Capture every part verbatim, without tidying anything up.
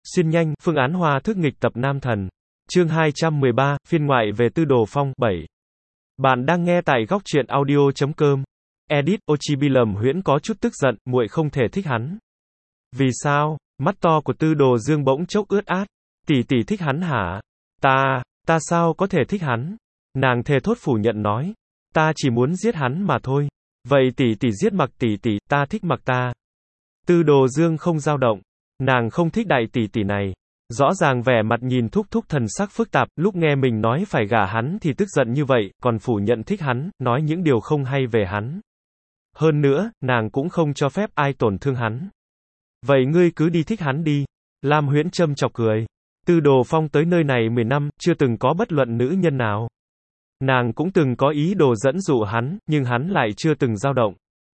Xuyên nhanh, phương án hoa thức nghịch tập Nam Thần. Chương hai trăm mười ba, phiên ngoại về Tư Đồ Phong, bảy. Bạn đang nghe tại góc truyện audio chấm com. Edit, Ochibi Lầm Huyễn có chút tức giận, muội không thể thích hắn. Vì sao? Mắt to của Tư Đồ Dương bỗng chốc ướt át. Tỷ tỷ thích hắn hả? Ta, ta sao có thể thích hắn? Nàng thề thốt phủ nhận nói. Ta chỉ muốn giết hắn mà thôi. Vậy tỷ tỷ giết Mặc tỷ tỷ, ta thích Mặc ta. Tư Đồ Dương không dao động. Nàng không thích đại tỷ tỷ này. Rõ ràng vẻ mặt nhìn thúc thúc thần sắc phức tạp, lúc nghe mình nói phải gả hắn thì tức giận như vậy, còn phủ nhận thích hắn, nói những điều không hay về hắn. Hơn nữa, nàng cũng không cho phép ai tổn thương hắn. Vậy ngươi cứ đi thích hắn đi. Lam Huyễn châm chọc cười. Tư Đồ Phong tới nơi này mười năm, chưa từng có bất luận nữ nhân nào. Nàng cũng từng có ý đồ dẫn dụ hắn, nhưng hắn lại chưa từng dao động.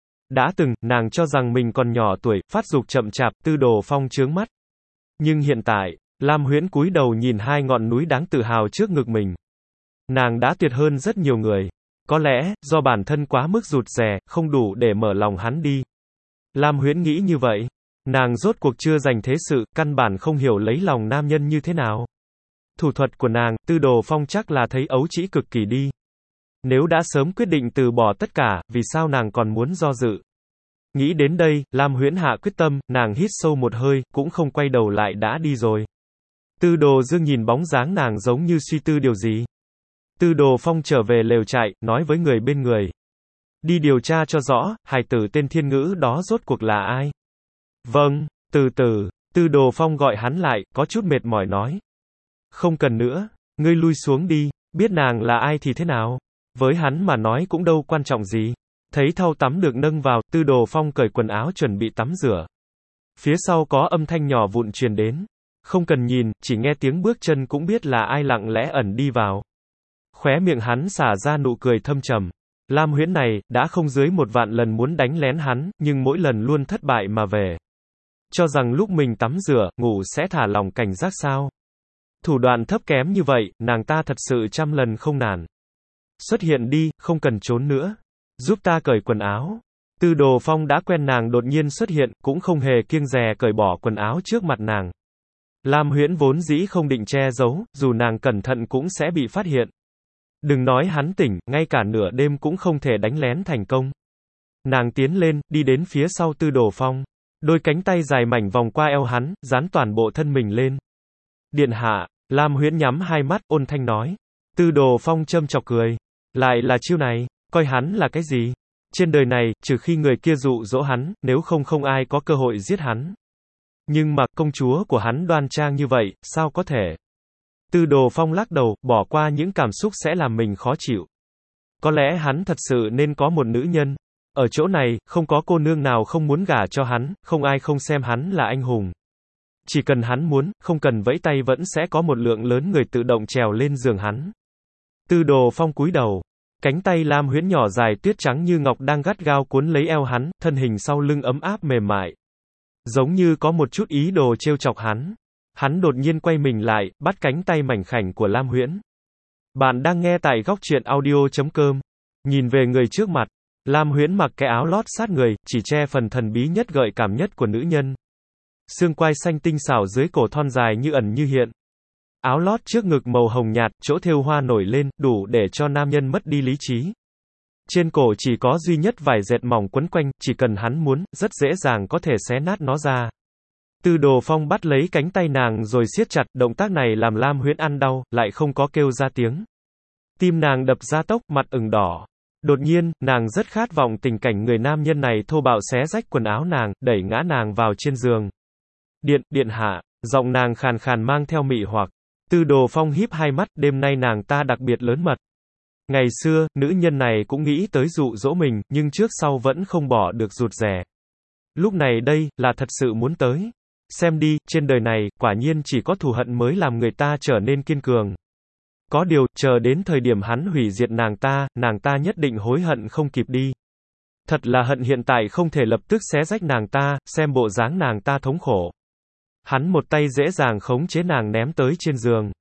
Đã từng, nàng cho rằng mình còn nhỏ tuổi, phát dục chậm chạp, Tư Đồ Phong chướng mắt. Nhưng hiện tại, Lam Huyễn cúi đầu nhìn hai ngọn núi đáng tự hào trước ngực mình. Nàng đã tuyệt hơn rất nhiều người. Có lẽ, do bản thân quá mức rụt rè, không đủ để mở lòng hắn đi. Lam Huyễn nghĩ như vậy. Nàng rốt cuộc chưa dành thế sự, căn bản không hiểu lấy lòng nam nhân như thế nào. Thủ thuật của nàng, Tư Đồ Phong chắc là thấy ấu trĩ cực kỳ đi. Nếu đã sớm quyết định từ bỏ tất cả, vì sao nàng còn muốn do dự? Nghĩ đến đây, Lam Huyễn hạ quyết tâm, nàng hít sâu một hơi, cũng không quay đầu lại đã đi rồi. Tư Đồ Dương nhìn bóng dáng nàng giống như suy tư điều gì. Tư Đồ Phong trở về lều trại, nói với người bên người. Đi điều tra cho rõ, hài tử tên Thiên Ngữ đó rốt cuộc là ai? Vâng, từ từ, Tư Đồ Phong gọi hắn lại, có chút mệt mỏi nói. Không cần nữa, ngươi lui xuống đi, biết nàng là ai thì thế nào? Với hắn mà nói cũng đâu quan trọng gì. Thấy thau tắm được nâng vào, Tư Đồ Phong cởi quần áo chuẩn bị tắm rửa. Phía sau có âm thanh nhỏ vụn truyền đến. Không cần nhìn, chỉ nghe tiếng bước chân cũng biết là ai lặng lẽ ẩn đi vào. Khóe miệng hắn xả ra nụ cười thâm trầm. Lam Huyễn này, đã không dưới một vạn lần muốn đánh lén hắn, nhưng mỗi lần luôn thất bại mà về. Cho rằng lúc mình tắm rửa, ngủ sẽ thả lòng cảnh giác sao? Thủ đoạn thấp kém như vậy, nàng ta thật sự trăm lần không nản. Xuất hiện đi, không cần trốn nữa. Giúp ta cởi quần áo. Tư Đồ Phong đã quen nàng đột nhiên xuất hiện, cũng không hề kiêng dè cởi bỏ quần áo trước mặt nàng. Lam Huyễn vốn dĩ không định che giấu, dù nàng cẩn thận cũng sẽ bị phát hiện. Đừng nói hắn tỉnh, ngay cả nửa đêm cũng không thể đánh lén thành công. Nàng tiến lên, đi đến phía sau Tư Đồ Phong. Đôi cánh tay dài mảnh vòng qua eo hắn, dán toàn bộ thân mình lên. Điện hạ, Lam Huyễn nhắm hai mắt, ôn thanh nói. Tư Đồ Phong châm chọc cười. Lại là chiêu này, coi hắn là cái gì? Trên đời này, trừ khi người kia dụ dỗ hắn, nếu không không ai có cơ hội giết hắn. Nhưng mà, công chúa của hắn đoan trang như vậy, sao có thể? Tư Đồ Phong lắc đầu, bỏ qua những cảm xúc sẽ làm mình khó chịu. Có lẽ hắn thật sự nên có một nữ nhân. Ở chỗ này, không có cô nương nào không muốn gả cho hắn, không ai không xem hắn là anh hùng. Chỉ cần hắn muốn, không cần vẫy tay vẫn sẽ có một lượng lớn người tự động trèo lên giường hắn. Tư Đồ Phong cúi đầu. Cánh tay Lam Huyễn nhỏ dài tuyết trắng như ngọc đang gắt gao cuốn lấy eo hắn, thân hình sau lưng ấm áp mềm mại. Giống như có một chút ý đồ trêu chọc hắn. Hắn đột nhiên quay mình lại, bắt cánh tay mảnh khảnh của Lam Huyễn. Bạn đang nghe tại góc truyện audio chấm com. Nhìn về người trước mặt. Lam Huyễn mặc cái áo lót sát người, chỉ che phần thần bí nhất gợi cảm nhất của nữ nhân. Xương quai xanh tinh xảo dưới cổ thon dài như ẩn như hiện. Áo lót trước ngực màu hồng nhạt, chỗ thêu hoa nổi lên, đủ để cho nam nhân mất đi lý trí. Trên cổ chỉ có duy nhất vải dệt mỏng quấn quanh, chỉ cần hắn muốn, rất dễ dàng có thể xé nát nó ra. Tư Đồ Phong bắt lấy cánh tay nàng rồi siết chặt, động tác này làm Lam Huyễn ăn đau, lại không có kêu ra tiếng. Tim nàng đập ra tốc, mặt ửng đỏ. Đột nhiên, nàng rất khát vọng tình cảnh người nam nhân này thô bạo xé rách quần áo nàng, đẩy ngã nàng vào trên giường. Điện, điện hạ, giọng nàng khàn khàn mang theo mị hoặc. Tư Đồ Phong híp hai mắt, đêm nay nàng ta đặc biệt lớn mật. Ngày xưa, nữ nhân này cũng nghĩ tới dụ dỗ mình, nhưng trước sau vẫn không bỏ được rụt rè. Lúc này đây, là thật sự muốn tới. Xem đi, trên đời này, quả nhiên chỉ có thù hận mới làm người ta trở nên kiên cường. Có điều, chờ đến thời điểm hắn hủy diệt nàng ta, nàng ta nhất định hối hận không kịp đi. Thật là hận hiện tại không thể lập tức xé rách nàng ta, xem bộ dáng nàng ta thống khổ. Hắn một tay dễ dàng khống chế nàng ném tới trên giường.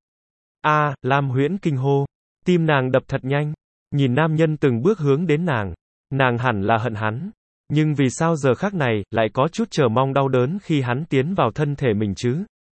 A, Lam Huyễn kinh hô. Tim nàng đập thật nhanh. Nhìn nam nhân từng bước hướng đến nàng. Nàng hẳn là hận hắn. Nhưng vì sao giờ khắc này, lại có chút chờ mong đau đớn khi hắn tiến vào thân thể mình chứ?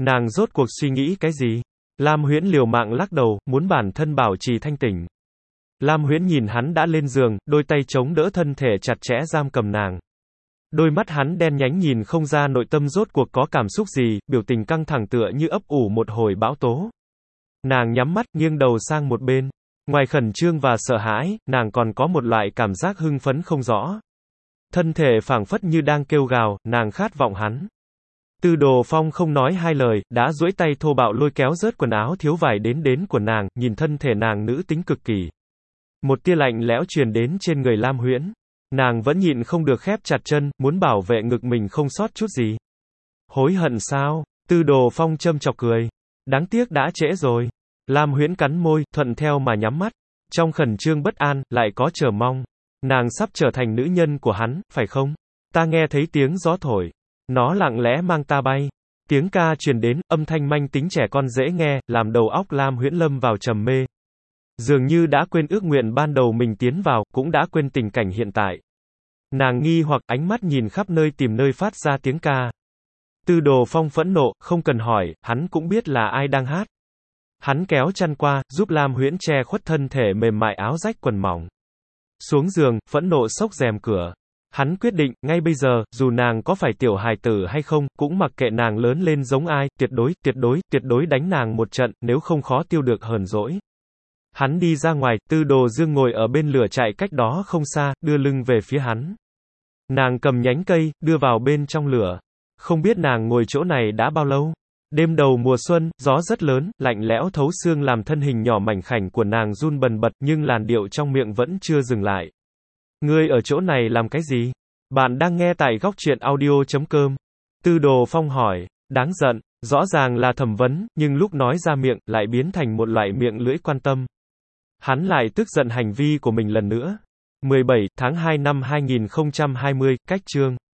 Nàng rốt cuộc suy nghĩ cái gì? Lam Huyễn liều mạng lắc đầu, muốn bản thân bảo trì thanh tỉnh. Lam Huyễn nhìn hắn đã lên giường, đôi tay chống đỡ thân thể chặt chẽ giam cầm nàng. Đôi mắt hắn đen nhánh nhìn không ra nội tâm rốt cuộc có cảm xúc gì, biểu tình căng thẳng tựa như ấp ủ một hồi bão tố. Nàng nhắm mắt, nghiêng đầu sang một bên. Ngoài khẩn trương và sợ hãi, nàng còn có một loại cảm giác hưng phấn không rõ. Thân thể phảng phất như đang kêu gào, nàng khát vọng hắn. Tư Đồ Phong không nói hai lời, đã duỗi tay thô bạo lôi kéo rớt quần áo thiếu vải đến đến của nàng, nhìn thân thể nàng nữ tính cực kỳ. Một tia lạnh lẽo truyền đến trên người Lam Huyễn. Nàng vẫn nhịn không được khép chặt chân, muốn bảo vệ ngực mình không sót chút gì. Hối hận sao? Tư Đồ Phong châm chọc cười. Đáng tiếc đã trễ rồi. Lam Huyễn cắn môi, thuận theo mà nhắm mắt. Trong khẩn trương bất an, lại có chờ mong. Nàng sắp trở thành nữ nhân của hắn, phải không? Ta nghe thấy tiếng gió thổi. Nó lặng lẽ mang ta bay. Tiếng ca truyền đến, âm thanh manh tính trẻ con dễ nghe, làm đầu óc Lam Huyễn lâm vào trầm mê. Dường như đã quên ước nguyện ban đầu mình tiến vào, cũng đã quên tình cảnh hiện tại. Nàng nghi hoặc ánh mắt nhìn khắp nơi tìm nơi phát ra tiếng ca. Tư Đồ Phong phẫn nộ, không cần hỏi, hắn cũng biết là ai đang hát. Hắn kéo chăn qua, giúp Lam Huyễn che khuất thân thể mềm mại áo rách quần mỏng. Xuống giường, phẫn nộ xốc rèm cửa. Hắn quyết định, ngay bây giờ, dù nàng có phải tiểu hài tử hay không, cũng mặc kệ nàng lớn lên giống ai, tuyệt đối, tuyệt đối, tuyệt đối đánh nàng một trận, nếu không khó tiêu được hờn dỗi. Hắn đi ra ngoài, Tư Đồ Dương ngồi ở bên lửa chạy cách đó không xa, đưa lưng về phía hắn. Nàng cầm nhánh cây, đưa vào bên trong lửa. Không biết nàng ngồi chỗ này đã bao lâu. Đêm đầu mùa xuân, gió rất lớn, lạnh lẽo thấu xương làm thân hình nhỏ mảnh khảnh của nàng run bần bật, nhưng làn điệu trong miệng vẫn chưa dừng lại. Ngươi ở chỗ này làm cái gì? Bạn đang nghe tại góc truyện audio chấm com. Tư Đồ Phong hỏi. Đáng giận, rõ ràng là thẩm vấn, nhưng lúc nói ra miệng, lại biến thành một loại miệng lưỡi quan tâm. Hắn lại tức giận hành vi của mình lần nữa. mười bảy tháng hai năm hai nghìn không trăm hai mươi, cách chương.